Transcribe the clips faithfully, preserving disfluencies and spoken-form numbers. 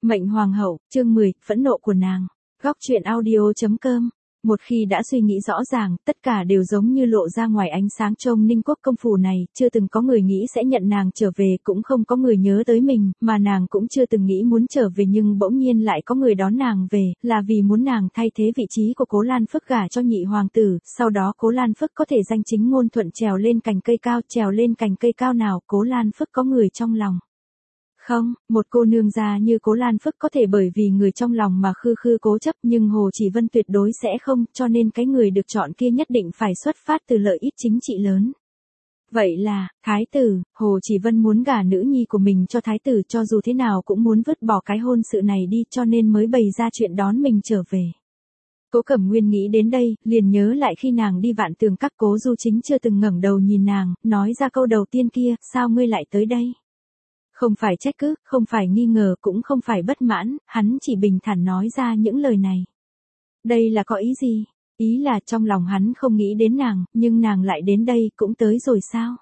Mệnh Hoàng hậu, chương mười, phẫn nộ của nàng. Góc truyện audio chấm com. Một khi đã suy nghĩ rõ ràng, tất cả đều giống như lộ ra ngoài ánh sáng trong Ninh Quốc công phủ này, chưa từng có người nghĩ sẽ nhận nàng trở về, cũng không có người nhớ tới mình, mà nàng cũng chưa từng nghĩ muốn trở về, nhưng bỗng nhiên lại có người đón nàng về, là vì muốn nàng thay thế vị trí của Cố Lan Phức gả cho nhị hoàng tử, sau đó Cố Lan Phức có thể danh chính ngôn thuận trèo lên cành cây cao, trèo lên cành cây cao nào, Cố Lan Phức có người trong lòng. Không, một cô nương gia như Cố Lan Phức có thể bởi vì người trong lòng mà khư khư cố chấp, nhưng Hồ Chỉ Vân tuyệt đối sẽ không, cho nên cái người được chọn kia nhất định phải xuất phát từ lợi ích chính trị lớn. Vậy là, thái tử, Hồ Chỉ Vân muốn gả nữ nhi của mình cho thái tử, cho dù thế nào cũng muốn vứt bỏ cái hôn sự này đi, cho nên mới bày ra chuyện đón mình trở về. Cố Cẩm Nguyên nghĩ đến đây, liền nhớ lại khi nàng đi Vạn Tường Các, Cố Du Chính chưa từng ngẩng đầu nhìn nàng, nói ra câu đầu tiên kia, sao ngươi lại tới đây? Không phải trách cứ, không phải nghi ngờ, cũng không phải bất mãn, hắn chỉ bình thản nói ra những lời này. Đây là có ý gì? Ý là trong lòng hắn không nghĩ đến nàng, nhưng nàng lại đến đây, cũng tới rồi sao?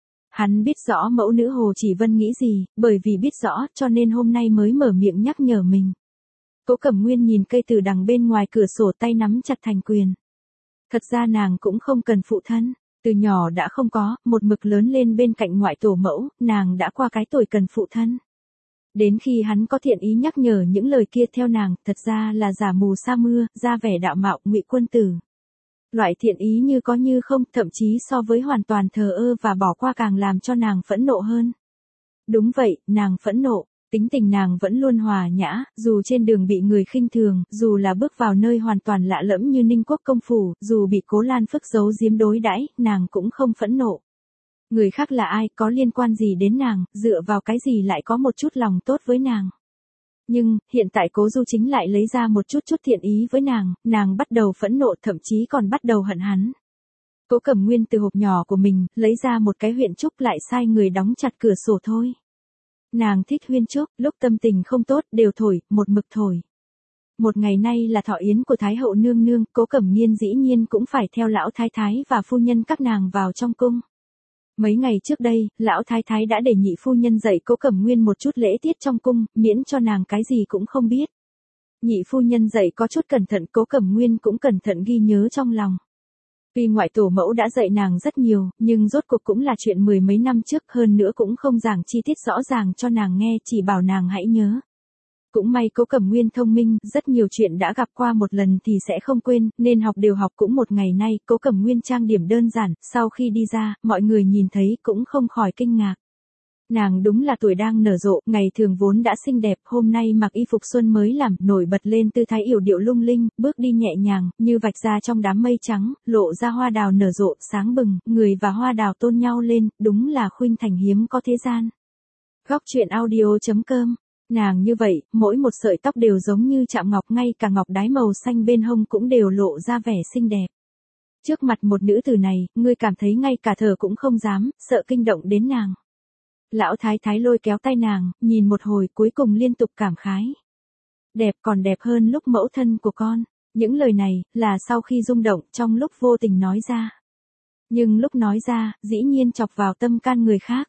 Hắn biết rõ mẫu nữ Hồ Chỉ Vân nghĩ gì, bởi vì biết rõ, cho nên hôm nay mới mở miệng nhắc nhở mình. Cố Cẩm Nguyên nhìn cây từ đằng bên ngoài cửa sổ, tay nắm chặt thành quyền. Thật ra nàng cũng không cần phụ thân. Từ nhỏ đã không có, một mực lớn lên bên cạnh ngoại tổ mẫu, nàng đã qua cái tuổi cần phụ thân. Đến khi hắn có thiện ý nhắc nhở những lời kia theo nàng, thật ra là giả mù sa mưa, ra vẻ đạo mạo, ngụy quân tử. Loại thiện ý như có như không, thậm chí so với hoàn toàn thờ ơ và bỏ qua càng làm cho nàng phẫn nộ hơn. Đúng vậy, nàng phẫn nộ. Tính tình nàng vẫn luôn hòa nhã, dù trên đường bị người khinh thường, dù là bước vào nơi hoàn toàn lạ lẫm như Ninh Quốc công phủ, dù bị Cố Lan Phức giấu giếm đối đãi, nàng cũng không phẫn nộ. Người khác là ai, có liên quan gì đến nàng, dựa vào cái gì lại có một chút lòng tốt với nàng. Nhưng, hiện tại Cố Du Chính lại lấy ra một chút chút thiện ý với nàng, nàng bắt đầu phẫn nộ, thậm chí còn bắt đầu hận hắn. Cố Cẩm Nguyên từ hộp nhỏ của mình, lấy ra một cái huyện trúc, lại sai người đóng chặt cửa sổ thôi. Nàng thích huyên trúc, lúc tâm tình không tốt, đều thổi, một mực thổi. Một ngày nay là thọ yến của Thái hậu nương nương, Cố Cẩm Nhiên dĩ nhiên cũng phải theo lão thái thái và phu nhân các nàng vào trong cung. Mấy ngày trước đây, lão thái thái đã để nhị phu nhân dạy Cố Cẩm Nguyên một chút lễ tiết trong cung, miễn cho nàng cái gì cũng không biết. Nhị phu nhân dạy có chút cẩn thận, Cố Cẩm Nguyên cũng cẩn thận ghi nhớ trong lòng. Tuy ngoại tổ mẫu đã dạy nàng rất nhiều, nhưng rốt cuộc cũng là chuyện mười mấy năm trước, hơn nữa cũng không giảng chi tiết rõ ràng cho nàng nghe, chỉ bảo nàng hãy nhớ. Cũng may Cố Cẩm Nguyên thông minh, rất nhiều chuyện đã gặp qua một lần thì sẽ không quên, nên học đều học. Cũng một ngày nay, Cố Cẩm Nguyên trang điểm đơn giản, sau khi đi ra, mọi người nhìn thấy cũng không khỏi kinh ngạc. Nàng đúng là tuổi đang nở rộ, ngày thường vốn đã xinh đẹp, hôm nay mặc y phục xuân mới làm, nổi bật lên tư thái yểu điệu lung linh, bước đi nhẹ nhàng, như vạch ra trong đám mây trắng, lộ ra hoa đào nở rộ, sáng bừng, người và hoa đào tôn nhau lên, đúng là khuynh thành hiếm có thế gian. Góc truyện audio chấm com. Nàng như vậy, mỗi một sợi tóc đều giống như chạm ngọc, ngay cả ngọc đái màu xanh bên hông cũng đều lộ ra vẻ xinh đẹp. Trước mặt một nữ tử này, ngươi cảm thấy ngay cả thở cũng không dám, sợ kinh động đến nàng. Lão thái thái lôi kéo tay nàng, nhìn một hồi cuối cùng liên tục cảm khái. Đẹp, còn đẹp hơn lúc mẫu thân của con. Những lời này, là sau khi rung động, trong lúc vô tình nói ra. Nhưng lúc nói ra, dĩ nhiên chọc vào tâm can người khác.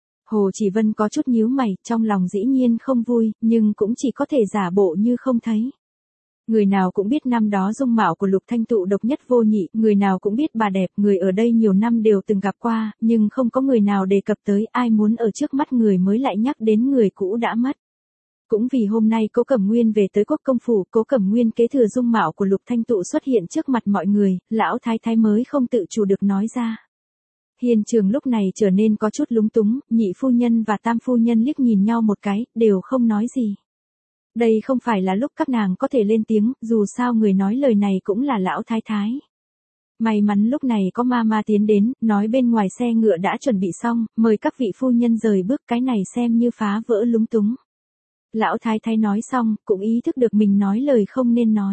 Hồ Chỉ Vân có chút nhíu mày, trong lòng dĩ nhiên không vui, nhưng cũng chỉ có thể giả bộ như không thấy. Người nào cũng biết năm đó dung mạo của Lục Thanh Tụ độc nhất vô nhị, người nào cũng biết bà đẹp, người ở đây nhiều năm đều từng gặp qua, nhưng không có người nào đề cập tới, ai muốn ở trước mắt người mới lại nhắc đến người cũ đã mất. Cũng vì hôm nay Cố Cẩm Nguyên về tới Quốc công phủ, Cố Cẩm Nguyên kế thừa dung mạo của Lục Thanh Tụ xuất hiện trước mặt mọi người, lão thái thái mới không tự chủ được nói ra. Hiền trường lúc này trở nên có chút lúng túng, nhị phu nhân và tam phu nhân liếc nhìn nhau một cái, đều không nói gì. Đây không phải là lúc các nàng có thể lên tiếng, dù sao người nói lời này cũng là lão thái thái. May mắn lúc này có ma ma tiến đến, nói bên ngoài xe ngựa đã chuẩn bị xong, mời các vị phu nhân rời bước, cái này xem như phá vỡ lúng túng. Lão thái thái nói xong, cũng ý thức được mình nói lời không nên nói.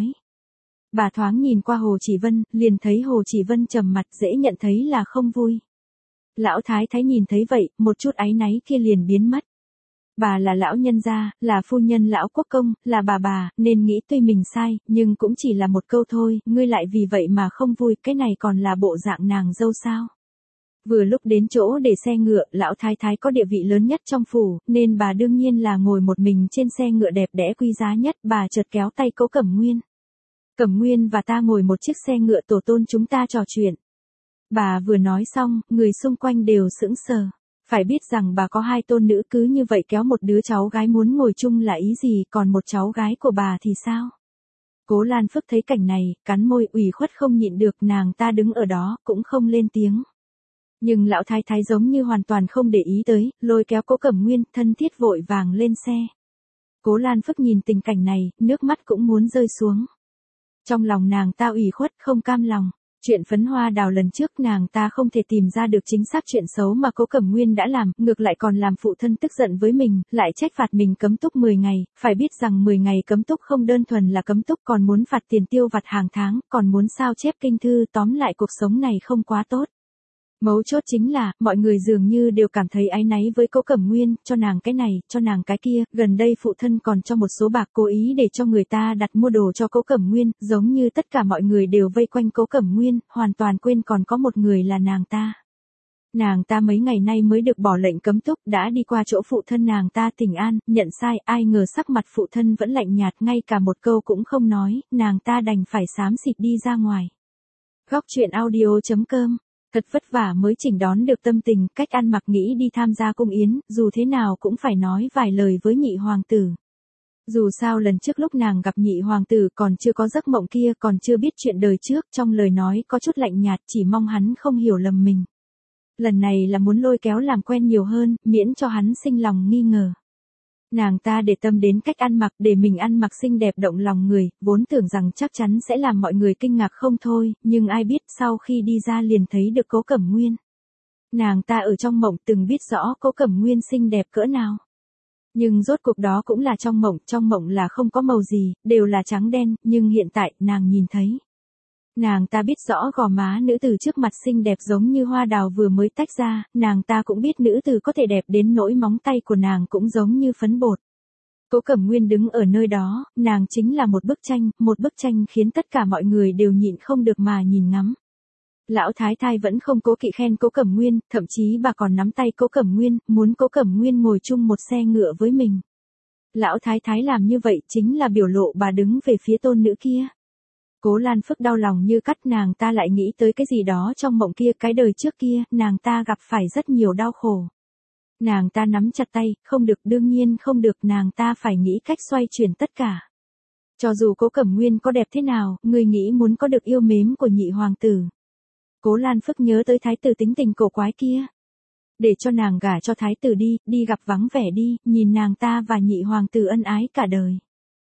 Bà thoáng nhìn qua Hồ Chỉ Vân, liền thấy Hồ Chỉ Vân trầm mặt, dễ nhận thấy là không vui. Lão thái thái nhìn thấy vậy, một chút áy náy kia liền biến mất. Bà là lão nhân gia, là phu nhân lão quốc công, là bà bà, nên nghĩ tuy mình sai, nhưng cũng chỉ là một câu thôi, ngươi lại vì vậy mà không vui, cái này còn là bộ dạng nàng dâu sao. Vừa lúc đến chỗ để xe ngựa, lão thái thái có địa vị lớn nhất trong phủ, nên bà đương nhiên là ngồi một mình trên xe ngựa đẹp đẽ quý giá nhất, bà chợt kéo tay Cố Cẩm Nguyên. Cẩm Nguyên và ta ngồi một chiếc xe ngựa tổ tôn chúng ta trò chuyện. Bà vừa nói xong, người xung quanh đều sững sờ. Phải biết rằng bà có hai tôn nữ, cứ như vậy kéo một đứa cháu gái muốn ngồi chung là ý gì, còn một cháu gái của bà thì sao? Cố Lan Phức thấy cảnh này, cắn môi ủy khuất không nhịn được, nàng ta đứng ở đó, cũng không lên tiếng. Nhưng lão thái thái giống như hoàn toàn không để ý tới, lôi kéo Cố Cẩm Nguyên, thân thiết vội vàng lên xe. Cố Lan Phức nhìn tình cảnh này, nước mắt cũng muốn rơi xuống. Trong lòng nàng ta ủy khuất, không cam lòng. Chuyện phấn hoa đào lần trước nàng ta không thể tìm ra được chính xác chuyện xấu mà Cố Cẩm Nguyên đã làm, ngược lại còn làm phụ thân tức giận với mình, lại trách phạt mình cấm túc mười ngày, phải biết rằng mười ngày cấm túc không đơn thuần là cấm túc, còn muốn phạt tiền tiêu vặt hàng tháng, còn muốn sao chép kinh thư, tóm lại cuộc sống này không quá tốt. Mấu chốt chính là, mọi người dường như đều cảm thấy áy náy với Cố Cẩm Nguyên, cho nàng cái này, cho nàng cái kia, gần đây phụ thân còn cho một số bạc cố ý để cho người ta đặt mua đồ cho Cố Cẩm Nguyên, giống như tất cả mọi người đều vây quanh Cố Cẩm Nguyên, hoàn toàn quên còn có một người là nàng ta. Nàng ta mấy ngày nay mới được bỏ lệnh cấm túc, đã đi qua chỗ phụ thân nàng ta thỉnh an, nhận sai, ai ngờ sắc mặt phụ thân vẫn lạnh nhạt, ngay cả một câu cũng không nói, nàng ta đành phải xám xịt đi ra ngoài. Góc truyện audio chấm com. Thật vất vả mới chỉnh đón được tâm tình, cách ăn mặc nghĩ đi tham gia cung yến, dù thế nào cũng phải nói vài lời với nhị hoàng tử. Dù sao lần trước lúc nàng gặp nhị hoàng tử còn chưa có giấc mộng kia, còn chưa biết chuyện đời trước, trong lời nói có chút lạnh nhạt, chỉ mong hắn không hiểu lầm mình. Lần này là muốn lôi kéo làm quen nhiều hơn, miễn cho hắn sinh lòng nghi ngờ. Nàng ta để tâm đến cách ăn mặc, để mình ăn mặc xinh đẹp động lòng người, vốn tưởng rằng chắc chắn sẽ làm mọi người kinh ngạc không thôi, nhưng ai biết sau khi đi ra liền thấy được Cố Cẩm Nguyên. Nàng ta ở trong mộng từng biết rõ Cố Cẩm Nguyên xinh đẹp cỡ nào. Nhưng rốt cuộc đó cũng là trong mộng, trong mộng là không có màu gì, đều là trắng đen, nhưng hiện tại, nàng nhìn thấy. Nàng ta biết rõ gò má nữ tử trước mặt xinh đẹp giống như hoa đào vừa mới tách ra, nàng ta cũng biết nữ tử có thể đẹp đến nỗi móng tay của nàng cũng giống như phấn bột. Cố Cẩm Nguyên đứng ở nơi đó, nàng chính là một bức tranh, một bức tranh khiến tất cả mọi người đều nhịn không được mà nhìn ngắm. Lão thái thái vẫn không cố kỵ khen Cố Cẩm Nguyên, thậm chí bà còn nắm tay Cố Cẩm Nguyên, muốn Cố Cẩm Nguyên ngồi chung một xe ngựa với mình. Lão thái thái làm như vậy chính là biểu lộ bà đứng về phía tôn nữ kia. Cố Lan Phức đau lòng như cắt, nàng ta lại nghĩ tới cái gì đó trong mộng kia, cái đời trước kia, nàng ta gặp phải rất nhiều đau khổ. Nàng ta nắm chặt tay, không được, đương nhiên không được, nàng ta phải nghĩ cách xoay chuyển tất cả. Cho dù Cố Cẩm Nguyên có đẹp thế nào, người nghĩ muốn có được yêu mến của nhị hoàng tử. Cố Lan Phức nhớ tới thái tử tính tình cổ quái kia. Để cho nàng gả cho thái tử đi, đi gặp vắng vẻ đi, nhìn nàng ta và nhị hoàng tử ân ái cả đời.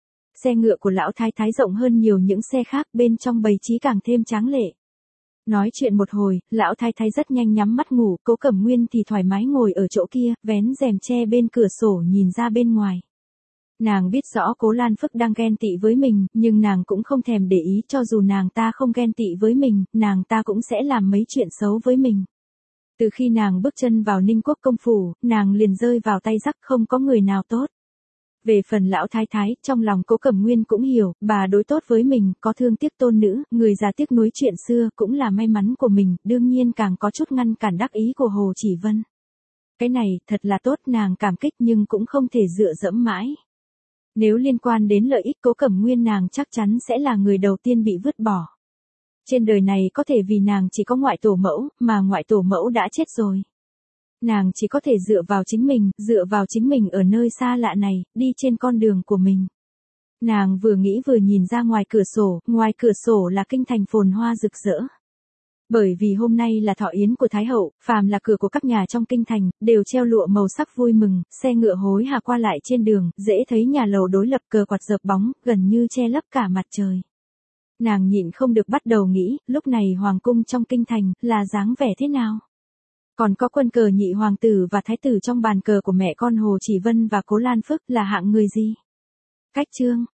Xe ngựa của lão thái thái rộng hơn nhiều những xe khác, bên trong bày trí càng thêm tráng lệ. Nói chuyện một hồi, lão thái thái rất nhanh nhắm mắt ngủ, Cố Cẩm Nguyên thì thoải mái ngồi ở chỗ kia, vén rèm che bên cửa sổ nhìn ra bên ngoài. Nàng biết rõ Cố Lan Phức đang ghen tị với mình, nhưng nàng cũng không thèm để ý, cho dù nàng ta không ghen tị với mình, nàng ta cũng sẽ làm mấy chuyện xấu với mình. Từ khi nàng bước chân vào Ninh Quốc công phủ, nàng liền rơi vào tay rắc, không có người nào tốt. Về phần lão thái thái, trong lòng Cố Cẩm Nguyên cũng hiểu, bà đối tốt với mình, có thương tiếc tôn nữ, người già tiếc nuối chuyện xưa, cũng là may mắn của mình, đương nhiên càng có chút ngăn cản đắc ý của Hồ Chỉ Vân. Cái này, thật là tốt, nàng cảm kích nhưng cũng không thể dựa dẫm mãi. Nếu liên quan đến lợi ích Cố Cẩm Nguyên, nàng chắc chắn sẽ là người đầu tiên bị vứt bỏ. Trên đời này có thể vì nàng chỉ có ngoại tổ mẫu, mà ngoại tổ mẫu đã chết rồi. Nàng chỉ có thể dựa vào chính mình, dựa vào chính mình ở nơi xa lạ này, đi trên con đường của mình. Nàng vừa nghĩ vừa nhìn ra ngoài cửa sổ, ngoài cửa sổ là kinh thành phồn hoa rực rỡ. Bởi vì hôm nay là thọ yến của Thái Hậu, phàm là cửa của các nhà trong kinh thành, đều treo lụa màu sắc vui mừng, xe ngựa hối hả qua lại trên đường, dễ thấy nhà lầu đối lập, cờ quạt dợp bóng, gần như che lấp cả mặt trời. Nàng nhịn không được bắt đầu nghĩ, lúc này hoàng cung trong kinh thành, là dáng vẻ thế nào? Còn có quân cờ nhị hoàng tử và thái tử trong bàn cờ của mẹ con Hồ Chỉ Vân và Cố Lan Phức là hạng người gì? Cách chương